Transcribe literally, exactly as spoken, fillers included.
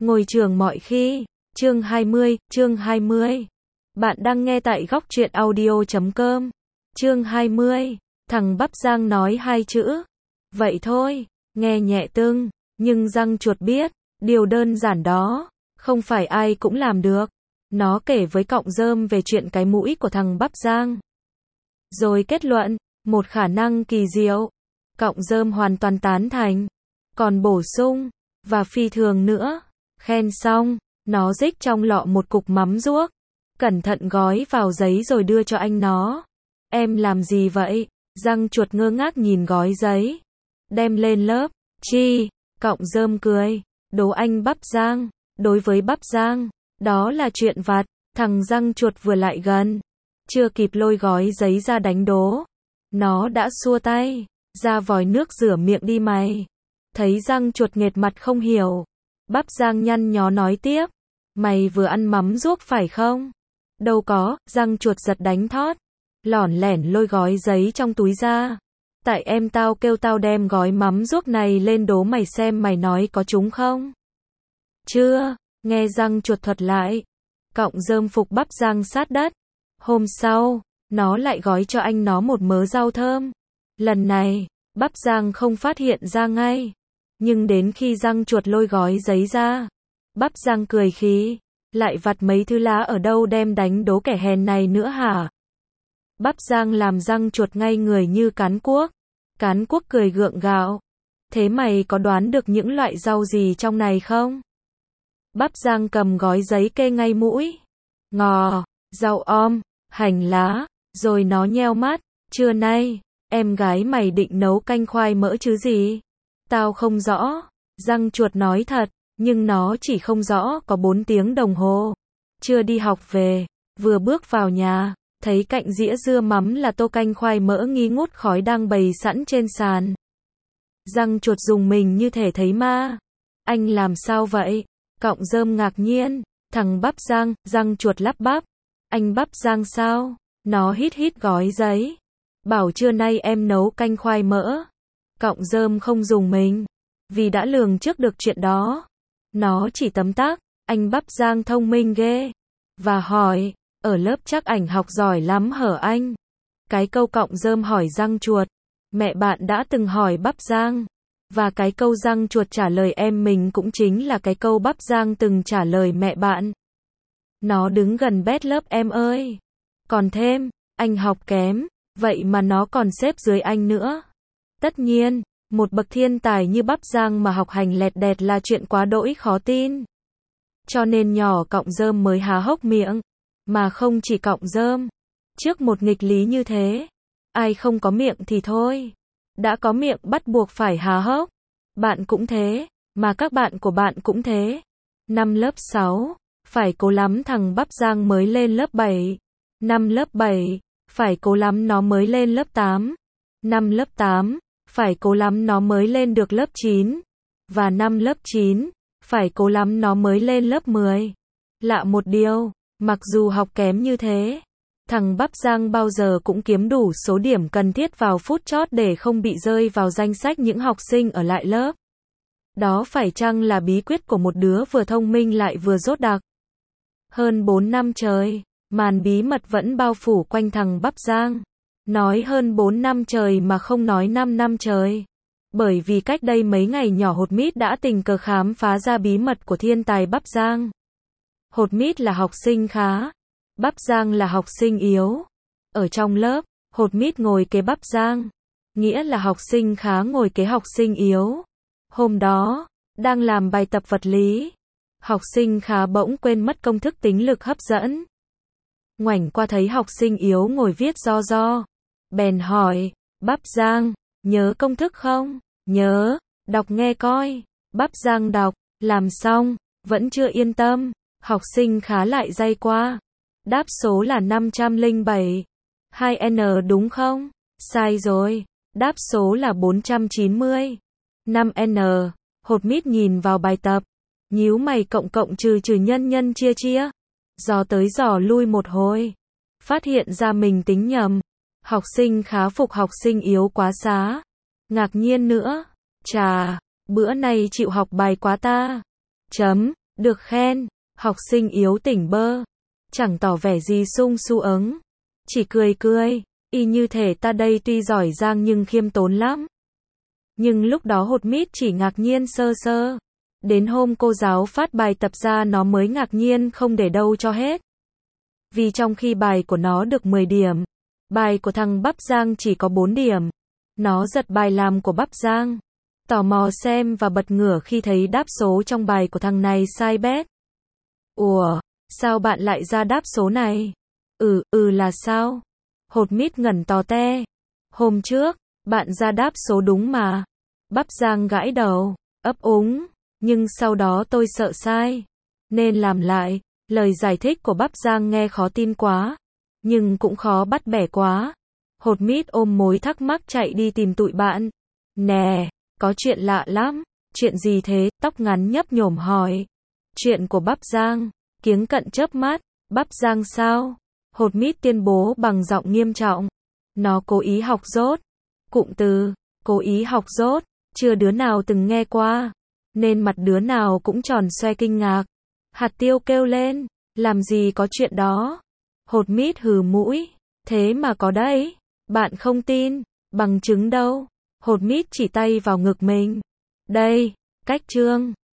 Ngồi trường mọi khi, chương hai mươi, chương hai mươi. Bạn đang nghe tại góc truyện audio chấm com. Chương hai mươi, thằng Bắp Giang nói hai chữ. Vậy thôi, nghe nhẹ tưng, nhưng răng chuột biết, điều đơn giản đó, không phải ai cũng làm được. Nó kể với cọng rơm về chuyện cái mũi của thằng Bắp Giang. Rồi kết luận, một khả năng kỳ diệu. Cọng rơm hoàn toàn tán thành. Còn bổ sung, và phi thường nữa. Khen xong, nó rích trong lọ một cục mắm ruốc. Cẩn thận gói vào giấy rồi đưa cho anh nó. Em làm gì vậy? Răng chuột ngơ ngác nhìn gói giấy. Đem lên lớp. Chi? Cọng rơm cười. Đố anh Bắp Giang. Đối với Bắp Giang, đó là chuyện vặt. Thằng răng chuột vừa lại gần. Chưa kịp lôi gói giấy ra đánh đố. Nó đã xua tay. Ra vòi nước rửa miệng đi mày. Thấy răng chuột nghệt mặt không hiểu. Bắp Giang nhăn nhó nói tiếp. Mày vừa ăn mắm ruốc phải không? Đâu có, răng chuột giật đánh thót. Lỏn lẻn lôi gói giấy trong túi ra. Tại em tao kêu tao đem gói mắm ruốc này lên đố mày xem mày nói có trúng không? Chưa, nghe răng chuột thuật lại. Cọng rơm phục Bắp Giang sát đất. Hôm sau, nó lại gói cho anh nó một mớ rau thơm. Lần này, Bắp Giang không phát hiện ra ngay. Nhưng đến khi răng chuột lôi gói giấy ra, Bắp Giang cười khí. Lại vặt mấy thứ lá ở đâu đem đánh đố kẻ hèn này nữa hả? Bắp Giang làm răng chuột ngay người như cán cuốc. Cán cuốc cười gượng gạo. Thế mày có đoán được những loại rau gì trong này không? Bắp Giang cầm gói giấy kê ngay mũi. Ngò, rau om, hành lá. Rồi nó nheo mắt. Trưa nay, em gái mày định nấu canh khoai mỡ chứ gì? Tao không rõ. Răng chuột nói thật, nhưng nó chỉ không rõ có bốn tiếng đồng hồ. Chưa đi học về, vừa bước vào nhà, thấy cạnh dĩa dưa mắm là tô canh khoai mỡ nghi ngút khói đang bày sẵn trên sàn. Răng chuột rùng mình như thể thấy ma. Anh làm sao vậy? Cọng rơm ngạc nhiên. Thằng Bắp Giang, răng chuột lắp bắp. Anh Bắp Giang sao? Nó hít hít gói giấy. Bảo trưa nay em nấu canh khoai mỡ. Cọng rơm không rùng mình, vì đã lường trước được chuyện đó. Nó chỉ tấm tắc, anh Bắp Giang thông minh ghê. Và hỏi, ở lớp chắc ảnh học giỏi lắm hở anh? Cái câu cọng rơm hỏi răng chuột, mẹ bạn đã từng hỏi Bắp Giang. Và cái câu răng chuột trả lời em mình cũng chính là cái câu Bắp Giang từng trả lời mẹ bạn. Nó đứng gần bét lớp em ơi. Còn thêm, anh học kém, vậy mà nó còn xếp dưới anh nữa. Tất nhiên, một bậc thiên tài như Bắp Giang mà học hành lẹt đẹt là chuyện quá đỗi khó tin. Cho nên nhỏ cọng rơm mới há hốc miệng. Mà không chỉ cọng rơm. Trước một nghịch lý như thế, ai không có miệng thì thôi. Đã có miệng bắt buộc phải há hốc. Bạn cũng thế, mà các bạn của bạn cũng thế. Năm lớp sáu, phải cố lắm thằng Bắp Giang mới lên lớp bảy. Năm lớp bảy, phải cố lắm nó mới lên lớp tám. Năm lớp tám, phải cố lắm nó mới lên được lớp chín. Và năm lớp chín, phải cố lắm nó mới lên lớp mười. Lạ một điều, mặc dù học kém như thế, thằng Bắp Giang bao giờ cũng kiếm đủ số điểm cần thiết vào phút chót để không bị rơi vào danh sách những học sinh ở lại lớp. Đó phải chăng là bí quyết của một đứa vừa thông minh lại vừa dốt đặc? Hơn bốn năm trời, màn bí mật vẫn bao phủ quanh thằng Bắp Giang. Nói hơn bốn năm trời mà không nói năm năm trời. Bởi vì cách đây mấy ngày nhỏ Hột Mít đã tình cờ khám phá ra bí mật của thiên tài Bắp Giang. Hột Mít là học sinh khá. Bắp Giang là học sinh yếu. Ở trong lớp, Hột Mít ngồi kế Bắp Giang. Nghĩa là học sinh khá ngồi kế học sinh yếu. Hôm đó, đang làm bài tập vật lý. Học sinh khá bỗng quên mất công thức tính lực hấp dẫn. Ngoảnh qua thấy học sinh yếu ngồi viết ro ro. Bèn hỏi, Bắp Giang, nhớ công thức không? Nhớ, đọc nghe coi. Bắp Giang đọc, làm xong, vẫn chưa yên tâm. Học sinh khá lại day qua. Đáp số là năm trăm lẻ bảy. hai N đúng không? Sai rồi. Đáp số là bốn trăm chín mươi. năm N. Hột Mít nhìn vào bài tập. Nhíu mày cộng cộng trừ trừ nhân nhân chia chia. Dò tới dò lui một hồi. Phát hiện ra mình tính nhầm. Học sinh khá phục học sinh yếu quá xá. Ngạc nhiên nữa. Chà, bữa nay chịu học bài quá ta. Chấm. Được khen, học sinh yếu tỉnh bơ. Chẳng tỏ vẻ gì sung su ứng. Chỉ cười cười, y như thể ta đây tuy giỏi giang nhưng khiêm tốn lắm. Nhưng lúc đó hột mít chỉ ngạc nhiên sơ sơ. Đến hôm cô giáo phát bài tập ra nó mới ngạc nhiên không để đâu cho hết. Vì trong khi bài của nó được mười điểm, bài của thằng Bắp Giang chỉ có bốn điểm. Nó giật bài làm của Bắp Giang. Tò mò xem và bật ngửa khi thấy đáp số trong bài của thằng này sai bét. Ủa, sao bạn lại ra đáp số này? Ừ, ừ là sao? Hột mít ngẩn tò te. Hôm trước, bạn ra đáp số đúng mà. Bắp Giang gãi đầu, ấp úng. Nhưng sau đó tôi sợ sai. Nên làm lại. Lời giải thích của Bắp Giang nghe khó tin quá. Nhưng cũng khó bắt bẻ quá. Hột mít ôm mối thắc mắc chạy đi tìm tụi bạn. Nè, có chuyện lạ lắm. Chuyện gì thế? Tóc ngắn nhấp nhổm hỏi. Chuyện của Bắp Giang. Kiếng cận chớp mắt. Bắp Giang sao? Hột mít tuyên bố bằng giọng nghiêm trọng. Nó cố ý học dốt. Cụm từ, cố ý học dốt, chưa đứa nào từng nghe qua. Nên mặt đứa nào cũng tròn xoe kinh ngạc. Hạt tiêu kêu lên. Làm gì có chuyện đó? Hột mít hừ mũi. Thế mà có đấy. Bạn không tin. Bằng chứng đâu? Hột mít chỉ tay vào ngực mình. Đây, cách chương.